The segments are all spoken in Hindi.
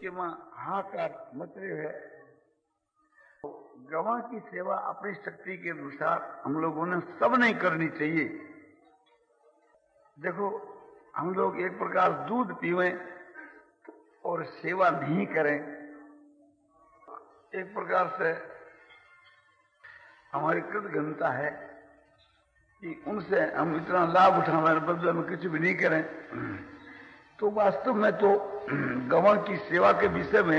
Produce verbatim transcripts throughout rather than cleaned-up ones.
के मां हाहाकार मच रही है। तो गवां की सेवा अपनी शक्ति के अनुसार हम लोगों ने सब नहीं करनी चाहिए। देखो, हम लोग एक प्रकार दूध पीवें और सेवा नहीं करें, एक प्रकार से हमारी कृतघ्नता है कि उनसे हम इतना लाभ उठाने बदले में कुछ भी नहीं करें। तो वास्तव में तो गवां की सेवा के विषय में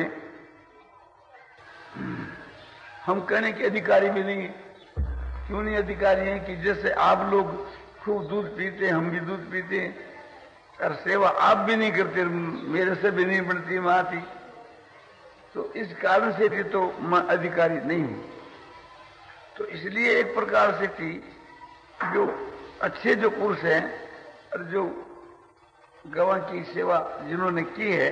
हम कहने के अधिकारी भी नहीं। क्यों नहीं अधिकारी हैं? कि जैसे आप लोग खूब दूध पीते हैं, हम भी दूध पीते हैं, और सेवा आप भी नहीं करते, मेरे से भी नहीं बनती माती, तो इस कारण से भी तो मैं अधिकारी नहीं हूं। तो इसलिए एक प्रकार से कि जो अच्छे जो पुरुष हैं और जो गवां की सेवा जिन्होंने की है,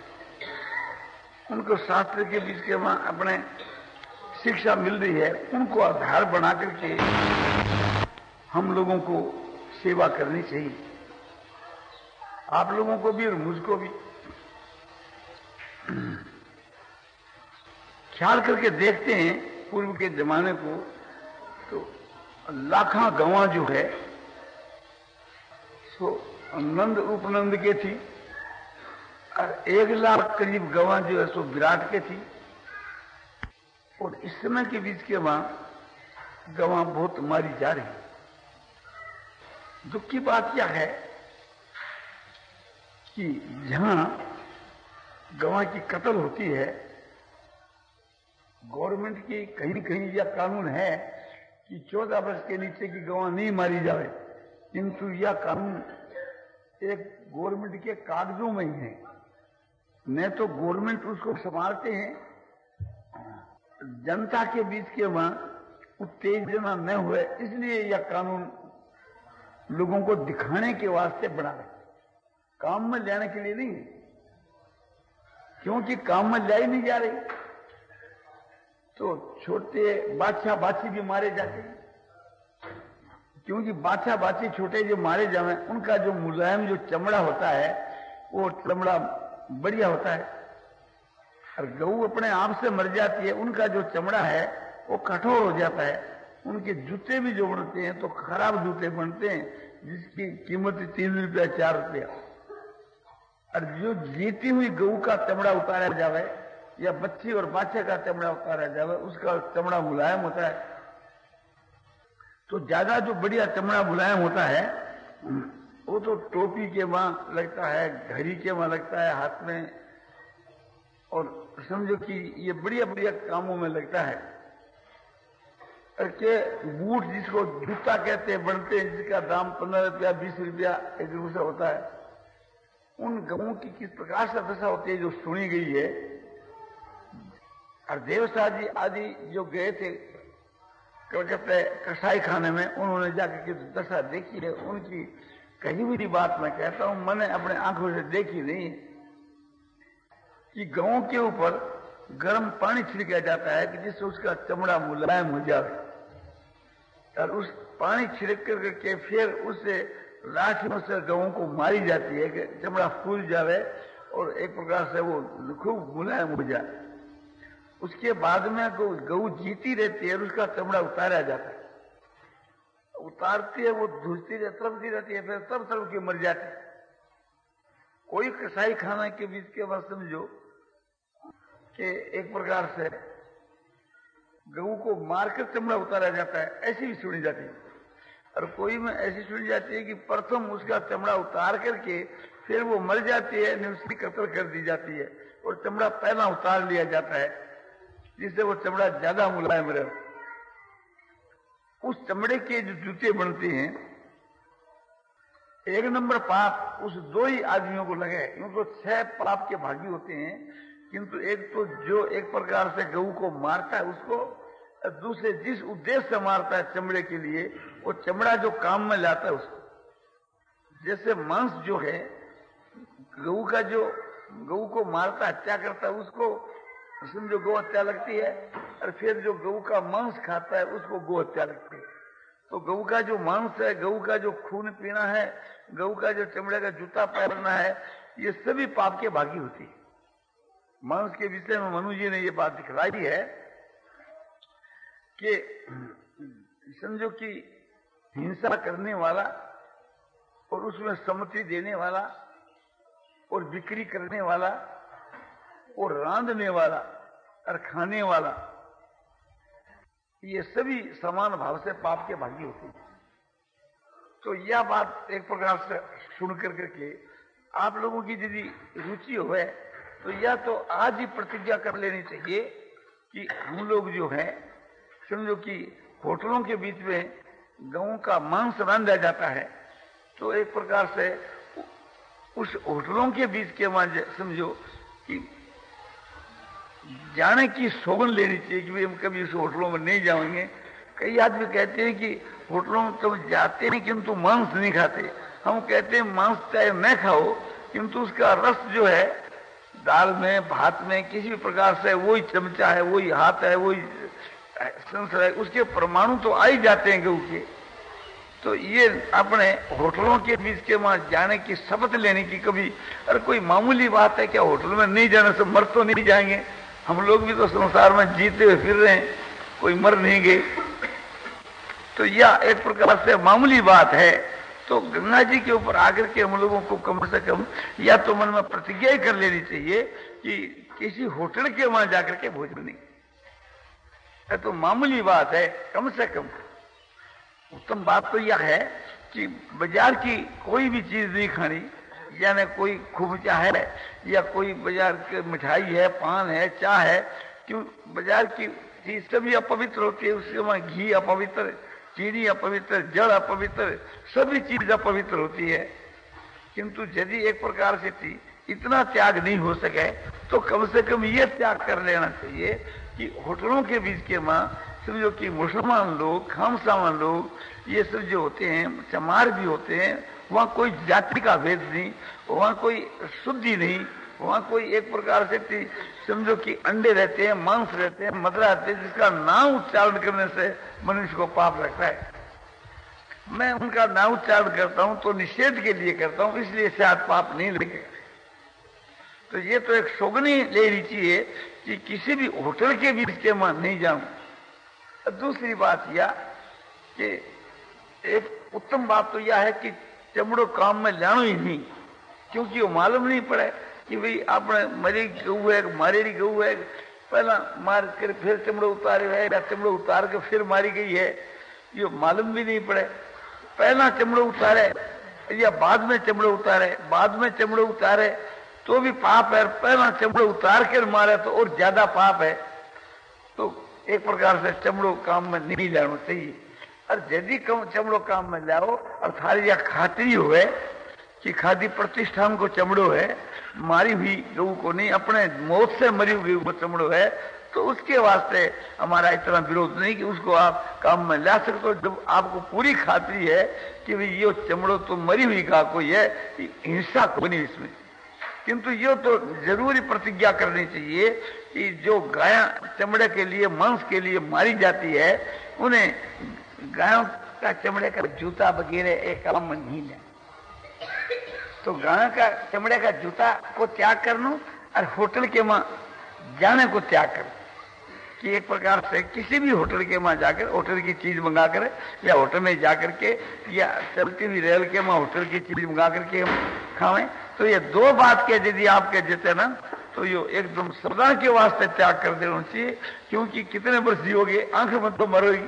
उनको शास्त्र के बीच के वहां अपने शिक्षा मिल रही है, उनको आधार बना करके हम लोगों को सेवा करनी चाहिए, आप लोगों को भी और मुझको भी। ख्याल करके देखते हैं पूर्व के जमाने को, तो लाखों गवां जो है सो नंद उपनंद के थी, और एक लाख करीब गवां जो है सो विराट के थी। और इस समय के बीच के वहां गवां बहुत मारी जा रही। दुख की बात क्या है कि जहां गवां की कत्ल होती है, गवर्नमेंट की कहीं कहीं यह कानून है कि चौदह वर्ष के नीचे की गवां नहीं मारी जाए, किंतु यह कानून एक गवर्नमेंट के कागजों में ही है, न तो गवर्नमेंट उसको संभालते हैं। जनता के बीच के वहां उत्तेजना न हुए, इसलिए यह कानून लोगों को दिखाने के वास्ते बना है, काम में लाने के लिए नहीं, क्योंकि काम में लाई नहीं जा रही तो छोटे बादशाह बाछी भी मारे जाते हैं। क्योंकि बादशाह बाछी छोटे जो मारे जावे, उनका जो मुलायम जो चमड़ा होता है वो चमड़ा बढ़िया होता है, और गऊ अपने आप से मर जाती है, उनका जो चमड़ा है वो कठोर हो जाता है। उनके जूते भी जो बनते हैं तो खराब जूते बनते हैं, जिसकी कीमत तीन रुपया चार रुपया। और जो जीती हुई गऊ का चमड़ा उतारा जावे या बच्ची और बाछे का चमड़ा उतारा जावे, उसका चमड़ा मुलायम होता है। तो ज्यादा जो बढ़िया चमड़ा मुलायम होता है वो तो टोपी के वहां लगता है, घड़ी के वहां लगता है, हाथ में, और समझो कि ये बढ़िया बढ़िया कामों में लगता है। के बूट जिसको जूता कहते हैं बनते हैं, जिसका दाम पंद्रह रुपया बीस रुपया एक रुपया होता है, उन गवों की किस प्रकार से दशा होती है जो सुनी गई है। और देवसा जी आदि जो गए थे कलकत्ता कसाई खाने में, उन्होंने जाकर के दशा देखी है। उनकी कही हुई बात मैं कहता हूं, मैंने अपने आंखों से देखी नहीं, कि गवों के ऊपर गर्म पानी छिड़का जाता है कि जिससे उसका चमड़ा मुलायम हो जाए, और उस पानी छिड़क करके फिर उससे लाठियों से गवों को मारी जाती है कि चमड़ा फूल जावे और एक प्रकार से वो खूब मुलायम हो जाए। उसके बाद में गऊ जीती रहती है और उसका चमड़ा उतारा जाता है, उतारती है वो धुलती तरफती रहती है, फिर सब तरफ की मर जाती है। कोई कसाई खाना के बीच के बाद समझो कि एक प्रकार से गऊ को मारकर चमड़ा उतारा जाता है, ऐसी भी सुनी जाती है। और कोई में ऐसी सुनी जाती है कि प्रथम उसका चमड़ा उतार करके फिर वो मर जाती है, उसकी कत्ल कर दी जाती है और चमड़ा पहला उतार लिया जाता है, जिससे वो चमड़ा ज्यादा मुलायम रहे। उस चमड़े के जो जूते बनते हैं, एक नंबर पाप उस दो ही आदमियों को लगे, क्योंकि छह पाप के भागी होते हैं, किंतु एक तो जो एक प्रकार से गऊ को मारता है उसको, दूसरे जिस उद्देश्य से मारता है चमड़े के लिए, वो चमड़ा जो काम में लाता है उसको। जैसे मांस जो है गऊ का, जो गऊ को मारता हत्या करता है उसको समझो गौ हत्या लगती है, और फिर जो गऊ का मांस खाता है उसको गौ हत्या लगती है। तो गऊ का जो मांस है, गऊ का जो खून पीना है, गऊ का जो चमड़े का जूता पहनना है, ये सभी पाप के भागी होती है। मांस के विषय में मनु जी ने ये बात दिखलाई है कि समझो कि हिंसा करने वाला और उसमें सम्मति देने वाला और बिक्री करने वाला और रांधने वाला और खाने वाला, ये सभी समान भाव से पाप के भागी होते हैं। तो यह बात एक प्रकार से सुन कर करके आप लोगों की यदि रुचि हो तो या तो आज ही प्रतिज्ञा कर लेनी चाहिए कि हम लोग जो है समझो कि होटलों के बीच में गऊ का मांस रांधा जाता है, तो एक प्रकार से उस होटलों के बीच के मांझे समझो कि जाने की सौगन लेनी चाहिए कि हम कभी उस होटलों में नहीं जाएंगे। कई आदमी कहते हैं कि होटलों में तो जाते हैं किंतु मांस नहीं खाते। हम कहते हैं मांस चाहे न खाओ किंतु उसका रस जो है दाल में भात में किसी भी प्रकार से वही चमचा है, वही हाथ है, वही संसार है, उसके परमाणु तो आ ही जाते हैं गऊ के। तो ये अपने होटलों के बीच के वहां जाने की शपथ लेने की कभी, अरे कोई मामूली बात है क्या? होटल में नहीं जाने से मर तो नहीं जाएंगे? हम लोग भी तो संसार में जीते हुए फिर रहे हैं, कोई मर नहीं गए। तो यह एक प्रकार से मामूली बात है। तो गंगा जी के ऊपर आकर के हम लोगों को कम से कम या तो मन में प्रतिज्ञा ही कर लेनी चाहिए कि किसी होटल के वहां जाकर के भोजन नहीं। यह तो मामूली बात है, कम से कम उत्तम बात तो यह है कि बाजार की कोई भी चीज नहीं खानी, यानी कोई खुबचा है या कोई बाजार की मिठाई है, पान है, चाय है, क्यों बाजार की चीज सभी अपवित्र होती है। उसके वहां घी अपवित्र, चीनी अपवित्र, जड़ अपवित्र, सभी चीज अपवित्र होती है। किंतु यदि एक प्रकार से थी इतना त्याग नहीं हो सके तो कम से कम ये त्याग कर लेना चाहिए कि होटलों के बीच के मां समझो कि मुसलमान लोग, खामसामान लोग, ये सब जो होते हैं चमार भी होते हैं, वहां कोई जाति का भेद नहीं, वहां कोई शुद्धि नहीं, वहां कोई एक प्रकार से समझो कि अंडे रहते हैं, मांस रहते हैं, मदरा रहते हैं, जिसका नाम उच्चारण करने से मनुष्य को पाप लगता है। मैं उनका नाम उच्चारण करता हूं तो निषेध के लिए करता हूं, इसलिए शायद पाप नहीं लगेगा। तो ये तो एक सौगनी ले लीजिए कि किसी भी होटल के बीच के मैं नहीं जाऊं। दूसरी बात यह कि एक उत्तम बात तो यह है कि चमड़ो काम में लानो ही नहीं, क्योंकि वो मालूम नहीं पड़े कि भाई आपने मरी गऊ है, मारेरी गऊ है, पहला मार कर फिर चमड़ो उतारे है या चमड़ो उतार के फिर मारी गई है, ये मालूम भी नहीं पड़े। पहला चमड़ो उतारे या बाद में चमड़ो उतारे, बाद में चमड़ो उतारे तो भी पाप है, पहला चमड़ो उतार कर मारे तो और ज्यादा पाप है। तो एक प्रकार से चमड़ो काम में नहीं लाना चाहिए। और यदि कम चमड़ो काम में लाओ और थारी या खातरी हुए कि खादी प्रतिष्ठान को चमड़ो है, मारी हुई गऊ को नहीं, अपने मौत से मरी हुई गऊ को चमड़ो है, तो उसके वास्ते हमारा इतना विरोध नहीं कि उसको आप काम में ला सकते हो जब आपको पूरी खातरी है कि भाई ये चमड़ो तो मरी हुई गा कोई है, हिंसा को नहीं इसमें। किंतु ये तो जरूरी प्रतिज्ञा करनी चाहिए कि जो गाय चमड़े के लिए, मांस के लिए मारी जाती है, उन्हें गायों का चमड़े का जूता वगैरह एक काम में नहीं लें। तो गाय का चमड़े का जूता को त्याग करना और होटल के वहां जाने को त्याग कर कि एक प्रकार से किसी भी होटल के वहां जाकर होटल की चीज मंगा कर या होटल में जाकर के या चलती हुई रेल के वहां होटल की चीज मंगा करके हम खावें, तो ये दो बात के यदि आपके जीते ना तो ये एकदम सदा के वास्ते त्याग कर देना चाहिए, क्योंकि कितने वर्ष जियोगे, आंख में तो मरोगी।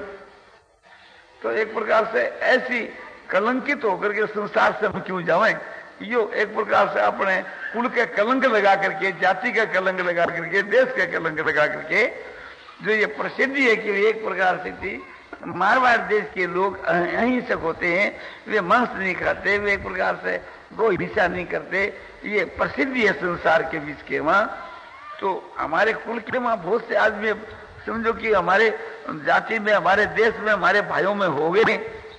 तो एक प्रकार से ऐसी कलंकित होकर के संसार से हम क्यों जाएं? यो एक प्रकार से अपने कुल के कलंक लगा करके, जाति का कलंक लगा करके, देश का कलंक लगा करके, जो ये प्रसिद्धि है कि एक प्रकार से थी मारवाड़ देश के लोग अहिंसक होते हैं, वे मांस नहीं खाते, वे एक प्रकार से गौ हिंसा नहीं करते, ये प्रसिद्धि है संसार के बीच के वहां। तो हमारे कुल के वहां बहुत से आदमी समझो कि हमारे जाति में, हमारे देश में, हमारे भाइयों में हो गए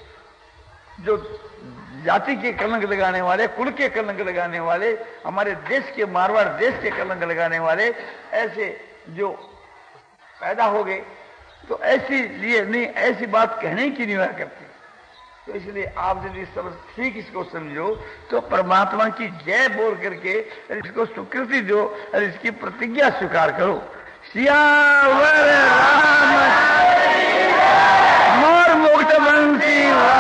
जो जाति के कलंक लगाने वाले, कुल के कलंक लगाने वाले, हमारे देश के, मारवाड़ देश के कलंक लगाने वाले ऐसे जो पैदा हो गए। तो ऐसी लिए नहीं, ऐसी बात कहने की नहीं हुआ करती। तो इसलिए आप यदि सब ठीक इसको समझो तो परमात्मा की जय बोल करके इसको स्वीकृति दो और इसकी प्रतिज्ञा स्वीकार करो। सियावर राम मोर मुक्त बंसी।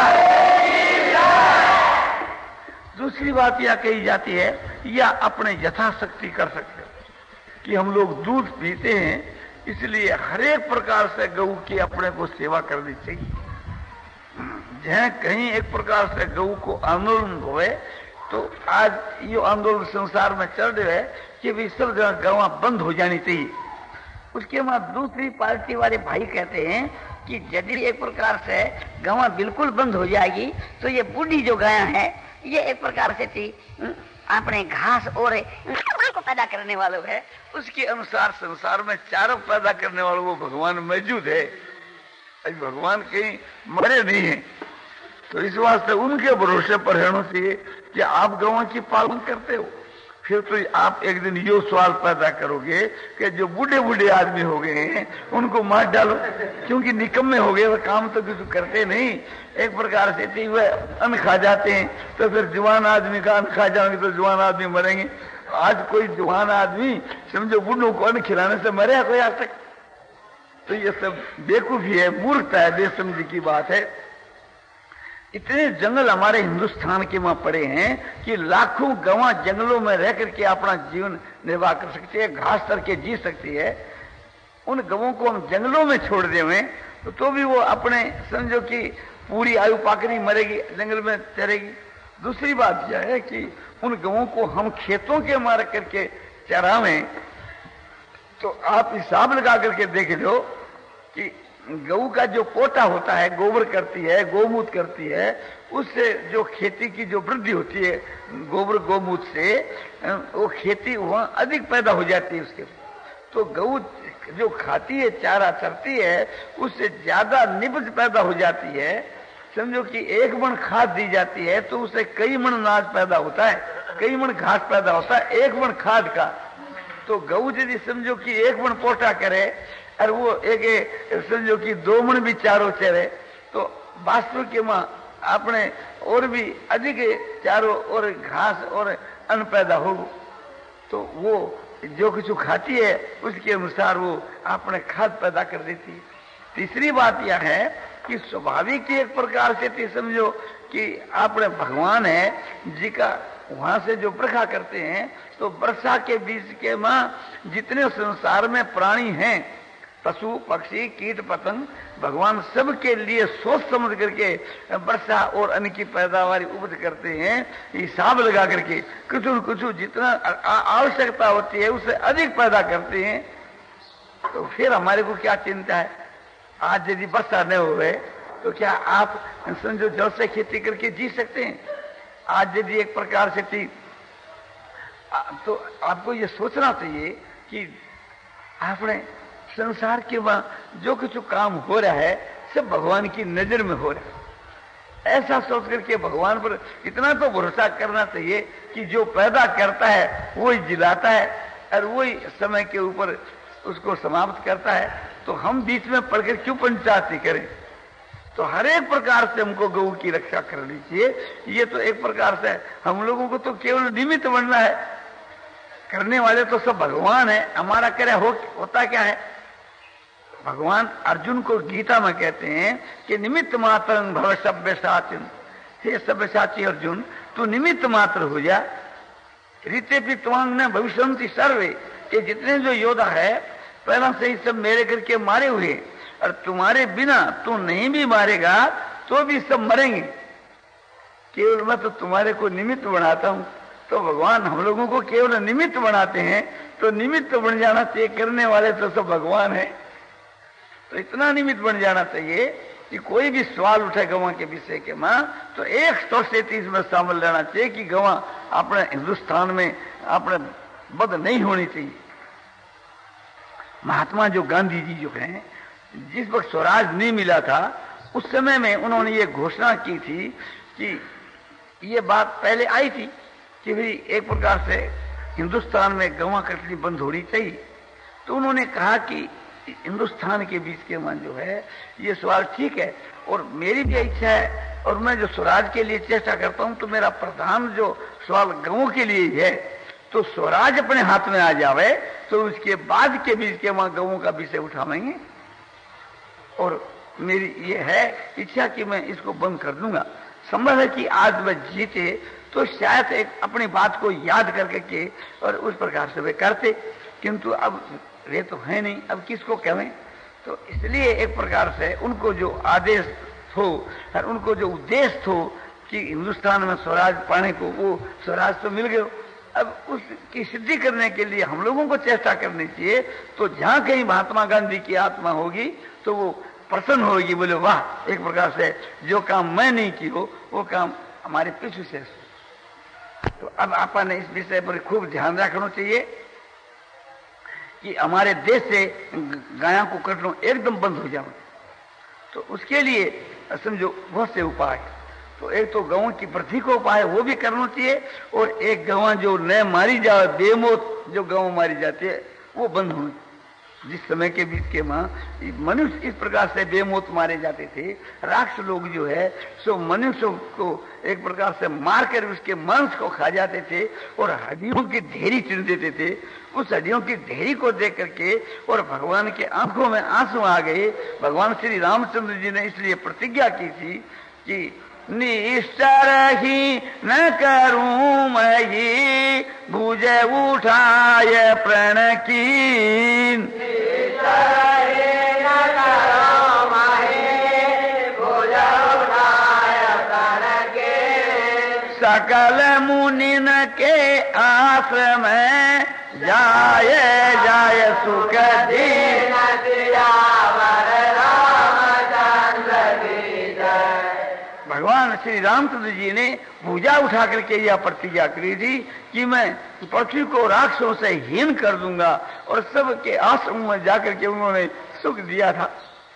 दूसरी बात यह कही जाती है, या अपने यथाशक्ति कर सकते हो कि हम लोग दूध पीते हैं, इसलिए हर एक प्रकार से गऊ की अपने को सेवा करनी चाहिए। जहाँ कहीं एक प्रकार से गऊ को आंदोलन हुए तो आज ये आंदोलन संसार में चल रहा है कि भी सब जगह गवा बंद हो जानी चाहिए। उसके बाद दूसरी पार्टी वाले भाई कहते हैं कि यदि एक प्रकार से गवा बिल्कुल बंद हो जाएगी तो ये बूढ़ी जो गाय है ये एक प्रकार से थी अपने घास और को पैदा करने वालों है, उसके अनुसार संसार में चारों पैदा करने वालों वो भगवान मौजूद है। अभी भगवान कहीं मरे नहीं है, तो इस वास्ते उनके भरोसे पर रहना चाहिए कि आप गवां की पालन करते हो। फिर तो आप एक दिन यो सवाल पैदा करोगे कि जो बूढ़े बूढ़े आदमी हो गए हैं उनको मार डालो, क्योंकि निकम्मे हो गए, वह काम तो कुछ करते नहीं। एक प्रकार से वह अन्न खा जाते हैं, तो फिर जवान आदमी का अन्न खा जाएंगे तो जवान आदमी मरेंगे। आज कोई जवान आदमी समझो बूढ़ों को अन्न खिलाने से मरे कोई आज तक? तो ये सब बेवकूफी है, मूर्खता है, बेसमझी की बात है। इतने जंगल हमारे हिंदुस्तान के वहां पड़े हैं कि लाखों गवां जंगलों में रह करके अपना जीवन निर्वाह कर सकती है, घास तर के जी सकती है। उन गवों को हम जंगलों में छोड़ देवे तो, तो भी वो अपने समझो कि पूरी आयु पाकनी मरेगी, जंगल में चरेगी। दूसरी बात यह है कि उन गवों को हम खेतों के मार करके चरावें तो आप हिसाब लगा करके देख लो कि गऊ का जो पोटा होता है, गोबर करती है, गोमूत्र करती है, उससे जो खेती की जो वृद्धि होती है गोबर गोमूत्र से, वो खेती वहां अधिक पैदा हो जाती है उसके। तो गऊ जो खाती है, चारा चरती है, उससे ज्यादा निपज पैदा हो जाती है। समझो कि एक मन खाद दी जाती है तो उससे कई मन अनाज पैदा होता है, कई मन घास पैदा होता है एक मन खाद का। तो गऊ यदि समझो कि एक मन पोटा करे और वो एक समझो कि दो मन भी चारों चरे तो वास्तव के मां अपने और भी अधिक चारों और घास और अन्न पैदा हो, तो वो जो कुछ खाती है उसके अनुसार वो अपने खाद पैदा कर देती है। तीसरी बात यह है कि स्वाभाविक एक प्रकार से समझो कि अपने भगवान है जी का वहां से जो बरखा करते हैं, तो वर्षा के बीच के मां जितने संसार में प्राणी हैं, पशु पक्षी कीट पतंग, भगवान सबके लिए सोच समझ करके वर्षा और अन्न की पैदावार उपज करते हैं, हिसाब लगा करके कुछ कुछ जितना आवश्यकता होती है उससे अधिक पैदा करते हैं। तो फिर हमारे को क्या चिंता है? आज यदि वर्षा न हो रहे तो क्या आप समझो जल से खेती करके जी सकते हैं? आज यदि एक प्रकार से थी तो आपको ये सोचना चाहिए कि आपने संसार के वहां जो कुछ काम हो रहा है सब भगवान की नजर में हो रहा है। ऐसा सोच करके भगवान पर इतना तो भरोसा करना चाहिए कि जो पैदा करता है वही जिलाता है और वही समय के ऊपर उसको समाप्त करता है। तो हम बीच में पढ़कर क्यों पंचायती करें? तो हर एक प्रकार से हमको गऊ की रक्षा करनी चाहिए। ये तो एक प्रकार से हम लोगों को तो केवल निमित्त बनना है, करने वाले तो सब भगवान है। हमारा करे हो, होता क्या है? भगवान अर्जुन को गीता में कहते हैं कि निमित्त मात्र भव सभ्य साचिन। हे सभ्य साची अर्जुन, तू निमित्त मात्र हो जा। रीते भी त्वांग न भविष्यंति सर्वे, के जितने जो योद्धा है पहला से ही सब मेरे करके मारे हुए, और तुम्हारे बिना तू नहीं भी मारेगा तो भी सब मरेंगे। केवल मैं तो तुम्हारे को निमित्त बनाता हूं। तो भगवान हम लोगों को केवल निमित्त बनाते हैं, तो निमित्त बन जाना चाहिए। करने वाले तो सब भगवान है। तो इतना निमित्त बन जाना चाहिए कि कोई भी सवाल उठे गवां के विषय के मां तो एक सौ सैतीस में शामिल रहना चाहिए कि गवां अपने हिंदुस्तान में अपने बद नहीं होनी चाहिए। महात्मा जो गांधी जी जो हैं, जिस वक्त स्वराज नहीं मिला था उस समय में उन्होंने ये घोषणा की थी कि ये बात पहले आई थी कि भाई एक प्रकार से हिंदुस्तान में गवां कटनी बंद होनी चाहिए। तो उन्होंने कहा कि हिंदुस्तान के बीच के मन जो है ये सवाल ठीक है, और मेरी भी इच्छा है, और मैं जो स्वराज के लिए चेष्टा करता हूं, तो मेरा प्रधान जो सवाल गांवों के लिए ही है। तो स्वराज अपने हाथ में आ जावे तो उसके बाद के बीच के वहां गांवों का विषय उठावेंगे। और मेरी ये है इच्छा कि मैं इसको बंद कर दूंगा। संभव है कि आज वह जीते तो शायद एक अपनी बात को याद करके के और उस प्रकार से वे करते, किंतु अब वे तो है नहीं, अब किसको कहें। तो इसलिए एक प्रकार से उनको जो आदेश हो और उनको जो उद्देश्य हो कि हिंदुस्तान में स्वराज पाने को, वो स्वराज तो मिल गए, अब उसकी सिद्धि करने के लिए हम लोगों को चेष्टा करनी चाहिए। तो जहां कहीं महात्मा गांधी की आत्मा होगी तो वो प्रसन्न होगी, बोले वाह, एक प्रकार से जो काम मैं नहीं की हो वो काम हमारे पीछे से। तो अब अपन इस विषय पर खूब ध्यान रखना चाहिए कि हमारे देश से गायों को कटना एकदम बंद हो जाए। तो उसके लिए समझो बहुत से उपाय, तो एक तो गौं की वृद्धि को उपाय वो भी करना चाहिए, और एक गवां जो न मारी जाए, बेमौत जो गौ मारी जाती है वो बंद होनी। जिस समय के बीच के मां मनुष्य इस प्रकार से बेमौत मारे जाते थे, राक्षस लोग जो है सो मनुष्यों को एक प्रकार से मार कर उसके मांस को खा जाते थे और हड्डियों की ढेरी चुन देते थे। उस हड्डियों की ढेरी को देख करके और भगवान के आंखों में आंसू आ गए। भगवान श्री रामचंद्र जी ने इसलिए प्रतिज्ञा की थी कि निष्ठर ही न करूं मैं ही, भुज उठाए प्रण कीन। निष्ठर ही न करूं मैं ही, भुज उठाए प्रण कीन। सकल मुनिन के आश्रम में जाए जाए सुख दीन। भगवान श्री रामचंद्र जी ने भुजा उठा करके यह प्रतिज्ञा करी थी कि मैं पृथ्वी को राक्षसों से हीन कर दूंगा, और सबके आश्रम में जाकर के उन्होंने सुख दिया था।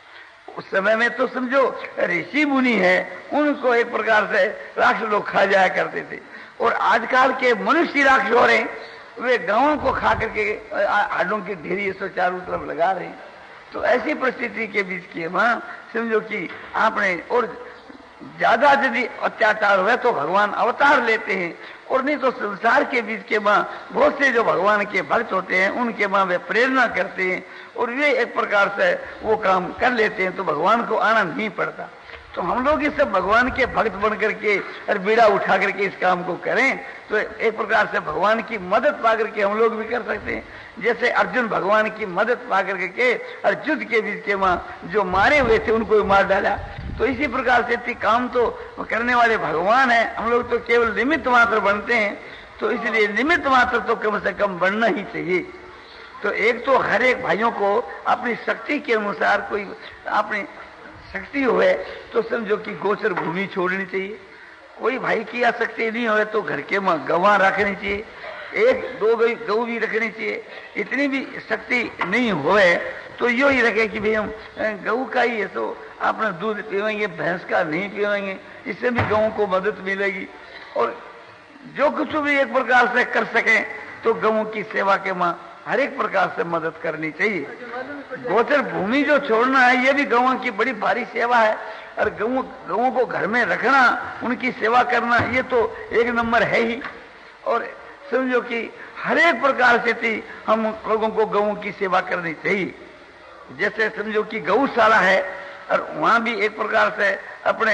उस समय में तो समझो ऋषि मुनि है, उनको एक प्रकार से राक्षस लोग खा जाया करते थे, और आजकल के मनुष्य राक्षस हो रहे, वे गांवों को खा करके हड्डों की ढेरी सो चारों तरफ लगा रहे। तो ऐसी परिस्थिति के बीच की मां समझो कि आपने और ज्यादा यदि अत्याचार हुए तो भगवान अवतार लेते हैं, और नहीं तो संसार के बीच के मां बहुत से जो भगवान के भक्त होते हैं उनके मां वे प्रेरणा करते हैं और वे एक प्रकार से वो काम कर लेते हैं, तो भगवान को आना नहीं पड़ता। तो हम लोग इस सब भगवान के भक्त बन करके और बीड़ा उठा करके इस काम को करें तो एक प्रकार से भगवान की मदद पा करके हम लोग भी कर सकते हैं। जैसे अर्जुन भगवान की मदद पा करके और युद्ध के बीच के मां जो मारे हुए थे उनको भी मार डाला। तो इसी प्रकार से काम तो करने वाले भगवान है, हम लोग तो केवल निमित्त मात्र बनते हैं। तो इसलिए निमित्त मात्र तो कम से कम बनना ही चाहिए। तो एक तो हर एक भाइयों को अपनी शक्ति के अनुसार कोई अपनी शक्ति हुए तो समझो कि गोचर भूमि छोड़नी चाहिए। कोई भाई की आसक्ति नहीं हुए तो घर के में गवां रखनी चाहिए, एक दो गऊ भी रखनी चाहिए। इतनी भी शक्ति नहीं हुए तो यो ही रखे कि भाई हम गऊ का ही है तो अपना दूध पीवेंगे, भैंस का नहीं पीवेंगे, इससे भी गऊ को मदद मिलेगी। और जो कुछ भी एक प्रकार से कर सके तो गऊ की सेवा के मां हर एक प्रकार से मदद करनी चाहिए। गोचर भूमि जो छोड़ना है ये भी गऊ की बड़ी भारी सेवा है, और गऊ गऊ को घर में रखना, उनकी सेवा करना ये तो एक नंबर है ही। और समझो कि हर एक प्रकार से थी हम लोगों को गऊ की सेवा करनी चाहिए। जैसे समझो कि गौशाला है और वहां भी एक प्रकार से अपने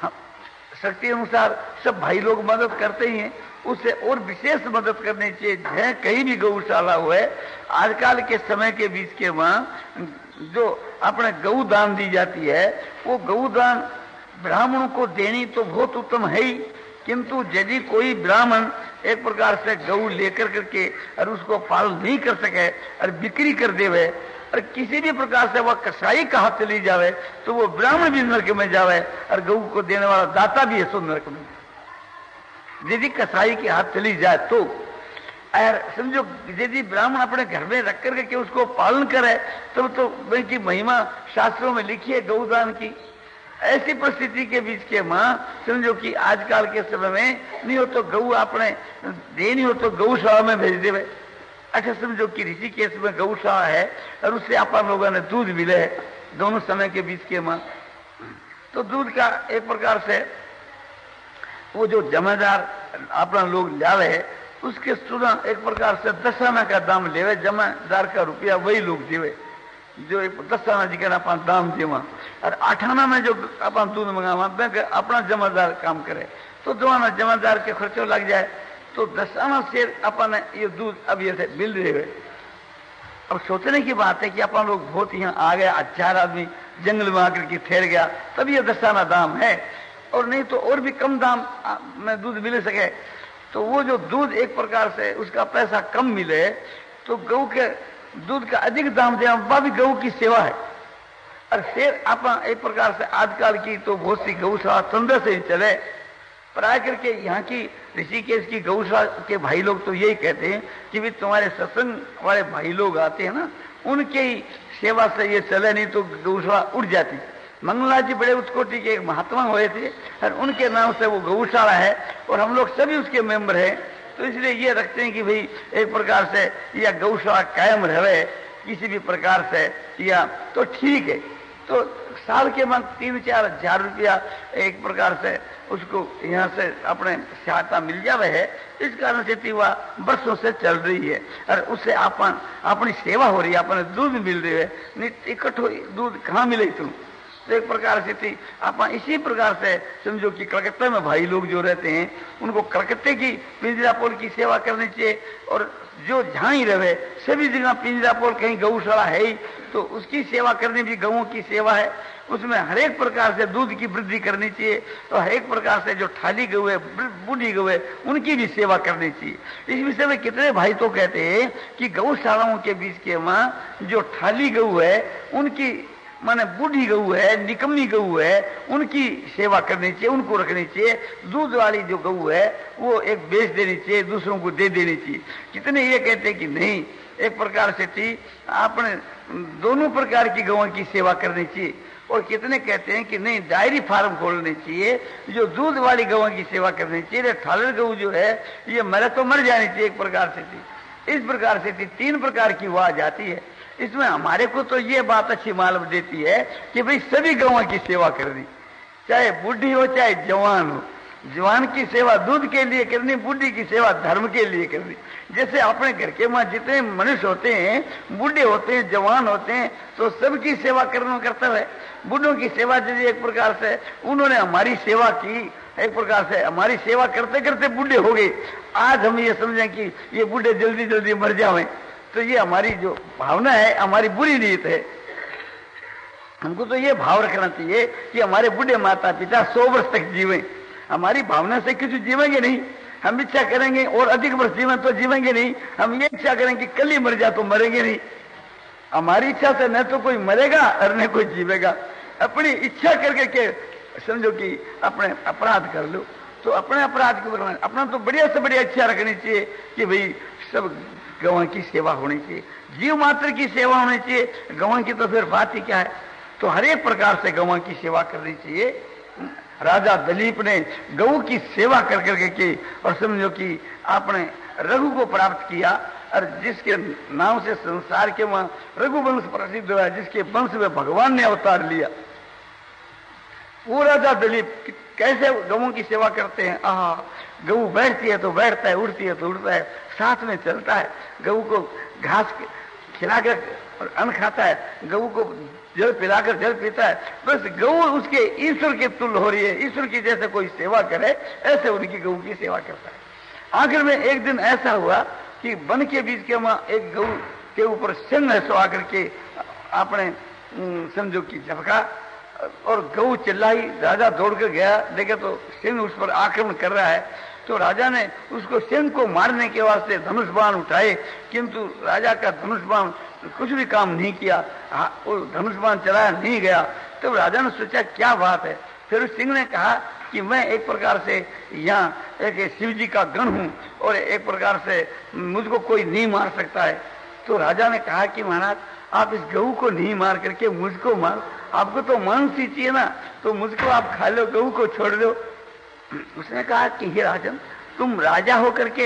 शक्ति अनुसार सब भाई लोग मदद करते ही हैं, उससे और विशेष मदद करनी चाहिए। जहाँ कहीं भी गौशाला हुए, आजकल के समय के बीच के वहां जो अपने गौ दान दी जाती है वो गौ दान ब्राह्मणों को देनी तो बहुत उत्तम है ही, किंतु यदि कोई ब्राह्मण एक प्रकार से गौ लेकर करके और उसको पालन नहीं कर सके और बिक्री कर देवे और किसी भी प्रकार से वह कसाई का हाथ चली जावे तो वो ब्राह्मण भी नरक में जावे और गौ को देने वाला दाता भी है सो नरक में। यदि कसाई के हाथ चली जाए तो और समझो यदि ब्राह्मण अपने घर में रख करके उसको पालन करे तब तो उनकी महिमा शास्त्रों में लिखी है गौदान की। ऐसी परिस्थिति के बीच के मां समझो कि आजकल के समय में नहीं हो तो गऊ अपने देनी हो तो गौशाला में भेज देवे अच्छा समझो कि ऋषिकेश में गौशाला है और उससे अपन लोगों ने दूध मिले दोनों समय के बीच के में, तो दूध का एक प्रकार से वो जो जमादार अपना लोग लावे उसके सुना एक प्रकार से दसाना का दाम लेवे, जमादार का रुपया वही लोग देवे जो एक दसाना जी का अपन दाम देवा, और आठाना में जो अपन दूध मंगावा बैंक अपना जमादार काम करे तो दोनों जमादार के खर्चो लग जाए, तो दसाना से अपन ये दूध अब ये से मिल रहे हुए। अब सोचने की बात है कि अपन लोग बहुत यहाँ आ गया, हजार आदमी जंगल में आकर के ठहर गया, तब ये दसाना दाम है, और नहीं तो और भी कम दाम में दूध मिल सके। तो वो जो दूध एक प्रकार से उसका पैसा कम मिले तो गऊ के दूध का अधिक दाम देना वह भी गऊ की सेवा है। और फिर अपन एक प्रकार से आजकल की तो बहुत सी गौशाला तंत्र से ही चले, प्राय करके यहाँ की ऋषिकेश की गौशाला के भाई लोग तो यही कहते हैं कि भी तुम्हारे सत्संग वाले भाई लोग आते हैं ना, उनके ही सेवा से ये चले, नहीं तो गौशाला उड़ जाती। मंगला जी बड़े उत्कोटि के एक महात्मा हुए थे और उनके नाम से वो गौशाला है और हम लोग सभी उसके मेंबर हैं, तो इसलिए ये रखते हैं कि भाई एक प्रकार से या गौशाला कायम रहे किसी भी प्रकार से या तो ठीक है। तो साल के बाद तीन चार हजार रुपया एक प्रकार से उसको यहाँ से अपने सहायता मिल जावे है, इस कारण से वह वर्षों से चल रही है और उससे अपन अपनी सेवा हो रही है, अपने दूध मिल रही है, नहीं इकट्ठो दूध कहाँ मिले तुम। तो एक प्रकार से थी अपन इसी प्रकार से समझो कि कलकत्ता में भाई लोग जो रहते हैं उनको कलकत्ते की पिंजरापोल की सेवा करनी चाहिए, और जो जहाँ ही रहे सभी जगह पिंजरापोल कहीं गौशाला है ही तो उसकी सेवा करनी भी गऊओं की सेवा है, उसमें हर एक प्रकार से दूध की वृद्धि करनी चाहिए, तो हर एक प्रकार से जो ठाली गऊ है बूढ़ी गऊ है उनकी भी सेवा करनी चाहिए। इस विषय में कितने भाई तो कहते हैं कि गौशालाओं के बीच के वहाँ जो ठाली गऊ है उनकी माने बूढ़ी गऊ है, निकम्मी गऊ है, उनकी सेवा करनी चाहिए, उनको रखनी चाहिए। दूध वाली जो गऊ है वो एक बेच देनी चाहिए, दूसरों को दे देनी चाहिए। कितने ये कहते हैं कि नहीं, एक प्रकार से थी आपने दोनों प्रकार की गौओं की सेवा करनी चाहिए, और कितने कहते हैं कि नहीं डायरी फार्म खोलने चाहिए, जो दूध वाली गौओं की सेवा करनी चाहिए। ठालर गऊ जो है ये मरे तो मर जानी चाहिए एक प्रकार से थी। इस प्रकार से थी तीन प्रकार की वो आ जाती है। इसमें हमारे को तो ये बात अच्छी मालूम देती है कि भाई सभी गौओं की सेवा करनी, चाहे बूढ़ी हो चाहे जवान हो। जवान की सेवा दूध के लिए करनी, बूढ़ी की सेवा धर्म के लिए करनी। जैसे अपने घर के वहां जितने मनुष्य होते हैं, बूढ़े होते हैं, जवान होते हैं, तो सबकी सेवा करना कर्तव्य है। बूढ़ों की सेवा यदि एक प्रकार से उन्होंने हमारी सेवा की, एक प्रकार से हमारी सेवा करते करते बूढ़े हो गए, आज हम ये समझें कि ये बूढ़े जल्दी जल्दी मर जाएं, तो ये हमारी जो भावना है हमारी बुरी नीयत है। हमको तो ये भाव रखना चाहिए कि हमारे बूढ़े माता पिता सौ वर्ष तक जीवें। हमारी भावना से कुछ जीवेंगे नहीं, हम इच्छा करेंगे और अधिक वर्ष जीवन तो जीवेंगे नहीं। हम ये इच्छा करेंगे कि कल ही मर जा तो मरेंगे नहीं। हमारी इच्छा से न तो कोई मरेगा और न कोई जीवेगा। अपनी इच्छा करके के समझो कि अपने अपराध कर लो, तो अपने अपराध को करना, अपना तो बढ़िया से बढ़िया इच्छा रखनी चाहिए कि भाई सब गवां की सेवा होनी चाहिए, जीव मात्र की सेवा होनी चाहिए। गवां की तो फिर बात ही क्या है। तो हर एक प्रकार से गवां की सेवा करनी चाहिए। राजा दिलीप ने गऊ की सेवा कर करके की और समझो कि आपने रघु को प्राप्त किया, और जिसके नाम से संसार के वहां रघुवंश प्रसिद्ध हुआ, जिसके वंश में भगवान ने अवतार लिया, वो राजा दिलीप कैसे गऊ की सेवा करते हैं। आह, गऊ बैठती है तो बैठता है, उड़ती है तो उड़ता है, साथ में चलता है। गऊ को घास खिलाकर और अन्न खाता है, गऊ को जल पिलाकर जल पीता है। बस गऊ उसके ईश्वर के तुल्य हो रही है। ईश्वर की जैसे कोई सेवा करे ऐसे उनकी गऊ की सेवा करता है। आखिर में एक दिन ऐसा हुआ कि वन के बीच के वहां एक गऊ के ऊपर सिंह है सो आकर के आपने समझो कि झपका और गऊ चिल्लाई। राजा दौड़ कर गया, देखे तो सिंह उस पर आक्रमण कर रहा है। तो राजा ने उसको सिंह को मारने के वास्ते धनुष बाण उठाए, किंतु राजा का धनुष बाण कुछ भी काम नहीं किया, वो धनुष बाण चलाया नहीं गया। तो राजा ने सोचा क्या बात है। फिर उस सिंह ने कहा कि मैं एक प्रकार से यहाँ एक शिव जी का गण हूँ और एक प्रकार से मुझको कोई नहीं मार सकता है। तो राजा ने कहा कि महाराज आप इस गऊ को नहीं मार करके मुझको मार, आपको तो मांस ही चाहिए ना, तो मुझको आप खा लो, गऊ को छोड़ दो। उसने कहा कि हे राजन, तुम राजा होकर के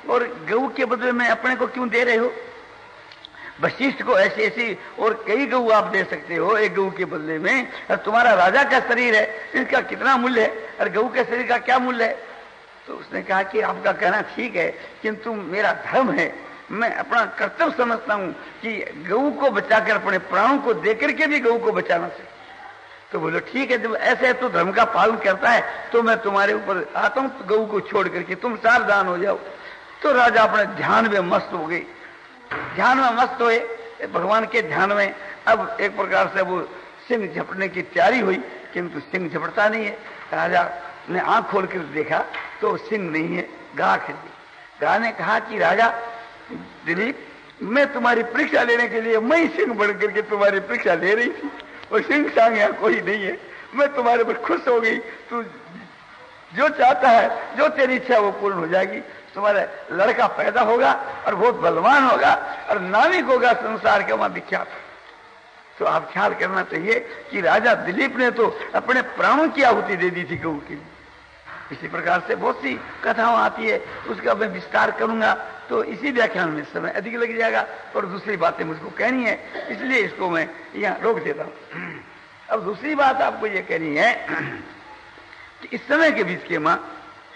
और गऊ के बदले में अपने को क्यों दे रहे हो? वशिष्ठ को ऐसी ऐसी और कई गऊ आप दे सकते हो एक गऊ के बदले में। और तुम्हारा राजा का शरीर है, इसका कितना मूल्य है और गऊ के शरीर का क्या मूल्य है? तो उसने कहा कि आपका कहना ठीक है, किंतु मेरा धर्म है, मैं अपना कर्तव्य समझता हूं कि गऊ को बचाकर अपने प्राणों को देकर के भी गऊ को बचाना चाहिए। तो बोलो ठीक है, जब ऐसे तो धर्म का पालन करता है तो मैं तुम्हारे ऊपर आता हूं, गऊ को छोड़ करके तुम सावधान हो जाओ। तो राजा अपने ध्यान में मस्त हो गई, ध्यान में मस्त हुए भगवान के ध्यान में। अब एक प्रकार से वो सिंह झपटने की तैयारी हुई, किंतु सिंह झपटता नहीं है। राजा ने आंख खोल कर देखा तो सिंह नहीं है, गाय खड़ी। गाय ने कहा कि राजा दिलीप, मैं तुम्हारी परीक्षा लेने के लिए मैं सिंह बन करके तुम्हारी परीक्षा ले रही थी और सिंह सांग यहाँ कोई नहीं है, मैं तुम्हारे पर खुश हो गई। तू जो चाहता है, जो तेरी इच्छा वो पूर्ण हो जाएगी। तुम्हारा लड़का पैदा होगा और बहुत बलवान होगा और नाविक होगा, संसार के वहां विख्यात। तो आप ख्याल करना चाहिए कि राजा दिलीप ने तो अपने प्राणों की आहुति दे दी थी गऊ के लिए। इसी प्रकार से बहुत सी कथाओं आती है, उसका मैं विस्तार करूंगा तो इसी व्याख्यान में समय अधिक लग जाएगा और दूसरी बातें मुझको कहनी है, इसलिए इसको मैं यहाँ रोक देता हूं। अब दूसरी बात आपको ये कहनी है कि इस समय के बीच के मां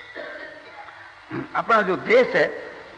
अपना जो देश है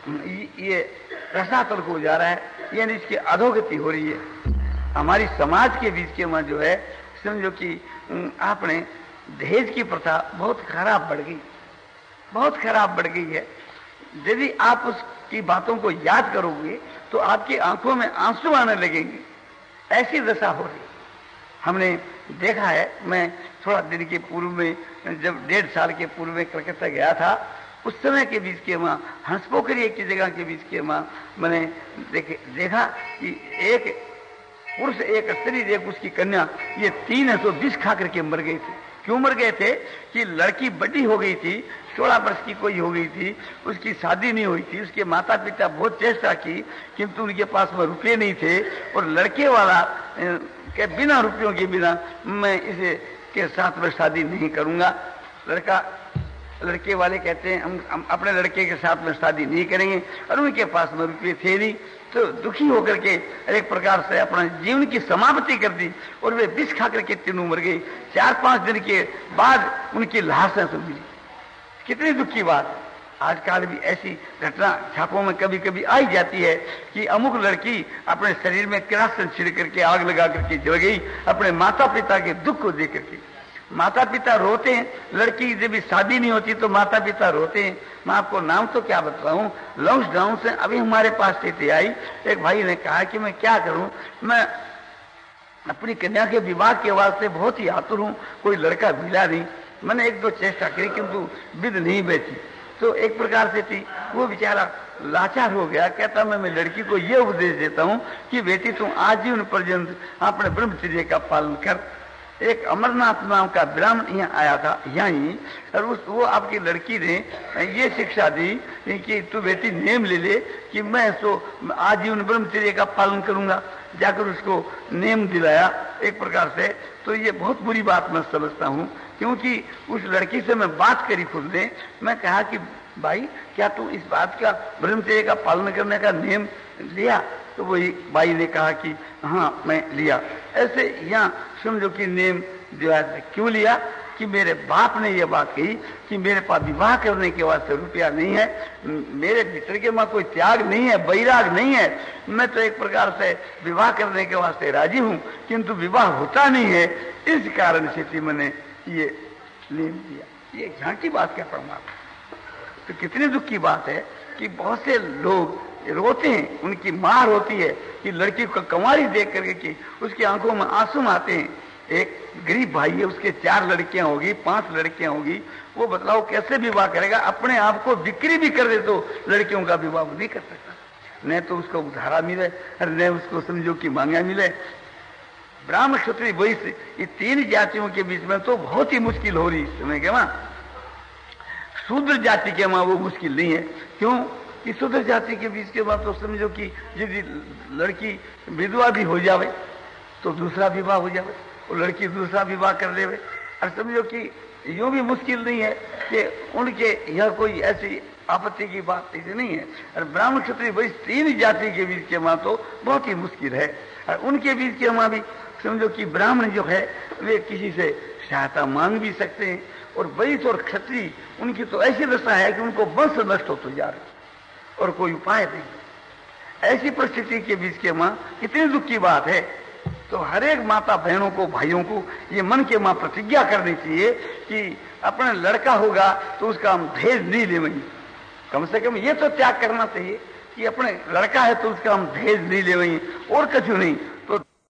ये रसातल को जा रहा है, यानी इसकी अधोगति हो रही है। हमारी समाज के बीच के मां जो है, समझो कि आपने दहेज की प्रथा बहुत खराब बढ़ गई, बहुत खराब बढ़ गई है। यदि आप उसकी बातों को याद करोगे तो आपकी आंखों में आंसू आने लगेंगे, ऐसी दशा हो रही। हमने देखा है, मैं थोड़ा दिन के पूर्व में, जब डेढ़ साल के पूर्व में कलकत्ता गया था, उस समय के बीच के मां हंसपोखरी की जगह के बीच के मां मैंने देखे देखा कि एक पुरुष एक स्त्री एक उसकी कन्या, ये तीन सौ बीस खा करके मर गए थे। क्यों मर गए थे कि लड़की बड़ी हो गई थी, सोलह वर्ष की कोई हो गई थी, उसकी शादी नहीं हुई थी, उसके माता पिता बहुत चेष्टा की किंतु उनके पास में रुपये नहीं थे और लड़के वाला के बिना रुपयों के बिना मैं इसे के साथ में शादी नहीं करूंगा। लड़का लड़के वाले कहते हैं हम, हम अपने लड़के के साथ में शादी नहीं करेंगे और उनके पास में रुपये थे नहीं, तो दुखी होकर के एक प्रकार से अपने जीवन की समाप्ति कर दी और वे विष खा करके तीनों मर गई। चार पांच दिन के बाद उनकी लाशें तो मिली। कितनी दुख की बात। आजकल भी ऐसी घटना छापों में कभी कभी आई जाती है कि अमुक लड़की अपने शरीर में किरासन छिड़क करके आग लगा करके जल गई अपने माता पिता के दुख को देख करके। माता पिता रोते हैं, लड़की जब भी शादी नहीं होती तो माता पिता रोते हैं। मैं आपको नाम तो क्या बताऊं, लॉन्च डाउन से अभी हमारे पास स्थिति आई, एक भाई ने कहा कि मैं क्या करूं, मैं अपनी कन्या के विवाह के वास्ते बहुत ही आतुर हूं, कोई लड़का मिला नहीं। मैंने एक दो चेष्टा करी किंतु विध नहीं बैठी। तो एक प्रकार से थी, वो बेचारा लाचार हो गया। कहता मैं, मैं लड़की को ये उपदेश देता हूं कि बेटी तुम आजीवन पर्यंत अपने ब्रह्मचर्य का पालन कर। एक अमरनाथ नाम का ब्राह्मण यहाँ आया था यहीं, और उस वो आपकी लड़की ने ये शिक्षा दी कि तू बेटी नेम ले ले कि मैं सो आजीवन ब्रह्मचर्य का पालन करूंगा। जाकर उसको नेम दिलाया एक प्रकार से। तो ये बहुत बुरी बात मैं समझता हूँ, क्योंकि उस लड़की से मैं बात करी खुद ने, मैं कहा कि भाई क्या तू इस बात का ब्रह्मचर्य का पालन करने का नेम लिया? तो वही भाई ने कहा कि हाँ मैं लिया। ऐसे यहाँ समझो कि नेम जो है क्यों लिया कि मेरे बाप ने यह बात कही कि मेरे पास विवाह करने के वास्ते रुपया नहीं है, मेरे भीतर के मां कोई त्याग नहीं है, बैराग नहीं है, मैं तो एक प्रकार से विवाह करने के वास्ते राजी हूं किंतु विवाह होता नहीं है, इस कारण से मैंने ये नेम दिया। ये झांकी बात क्या प्रमाण। तो कितनी दुख की बात है कि बहुत से लोग रोते हैं, उनकी मार होती है कि लड़की को कंवारी देख करके कि उसकी आंखों में आंसू आते हैं। एक गरीब भाई है, उसके चार लड़कियां होगी, पांच लड़कियां होगी, वो बतलाओ कैसे विवाह करेगा? अपने आप को बिक्री भी कर दे तो लड़कियों का विवाह नहीं कर सकता। न तो उसको उधारा मिले और न उसको समझो कि मांगा मिले। ब्राह्मण क्षत्रिय वैश्य ये तीन जातियों के बीच में तो बहुत ही मुश्किल हो रही इस समय के मां। शूद्र जाति के मां वो मुश्किल नहीं है। क्यों कि शूद्र जाति के बीच के बाद तो समझो कि यदि लड़की विधवा भी हो जावे तो दूसरा विवाह हो जावे, और लड़की दूसरा विवाह कर लेवे। और समझो कि यूं भी मुश्किल नहीं है कि उनके यह कोई ऐसी आपत्ति की बात इतनी नहीं है। और ब्राह्मण क्षत्रिय वैश्य तीन जाति के बीच के माँ तो बहुत ही मुश्किल है। और उनके बीच के माँ भी समझो कि ब्राह्मण जो है वे किसी से सहायता मांग भी सकते हैं, और वैश्य और क्षत्रिय उनकी तो ऐसी दशा है कि उनको वंश नष्ट होते जा रहे और कोई उपाय नहीं। ऐसी परिस्थिति के बीच के माँ कितनी दुख की बात है। तो हर एक माता बहनों को, भाइयों को ये मन के माँ प्रतिज्ञा करनी चाहिए कि अपना लड़का होगा तो उसका हम दहेज नहीं लेंगे। कम से कम ये तो त्याग करना चाहिए कि अपने लड़का है तो उसका हम दहेज नहीं लेंगे और कछु नहीं।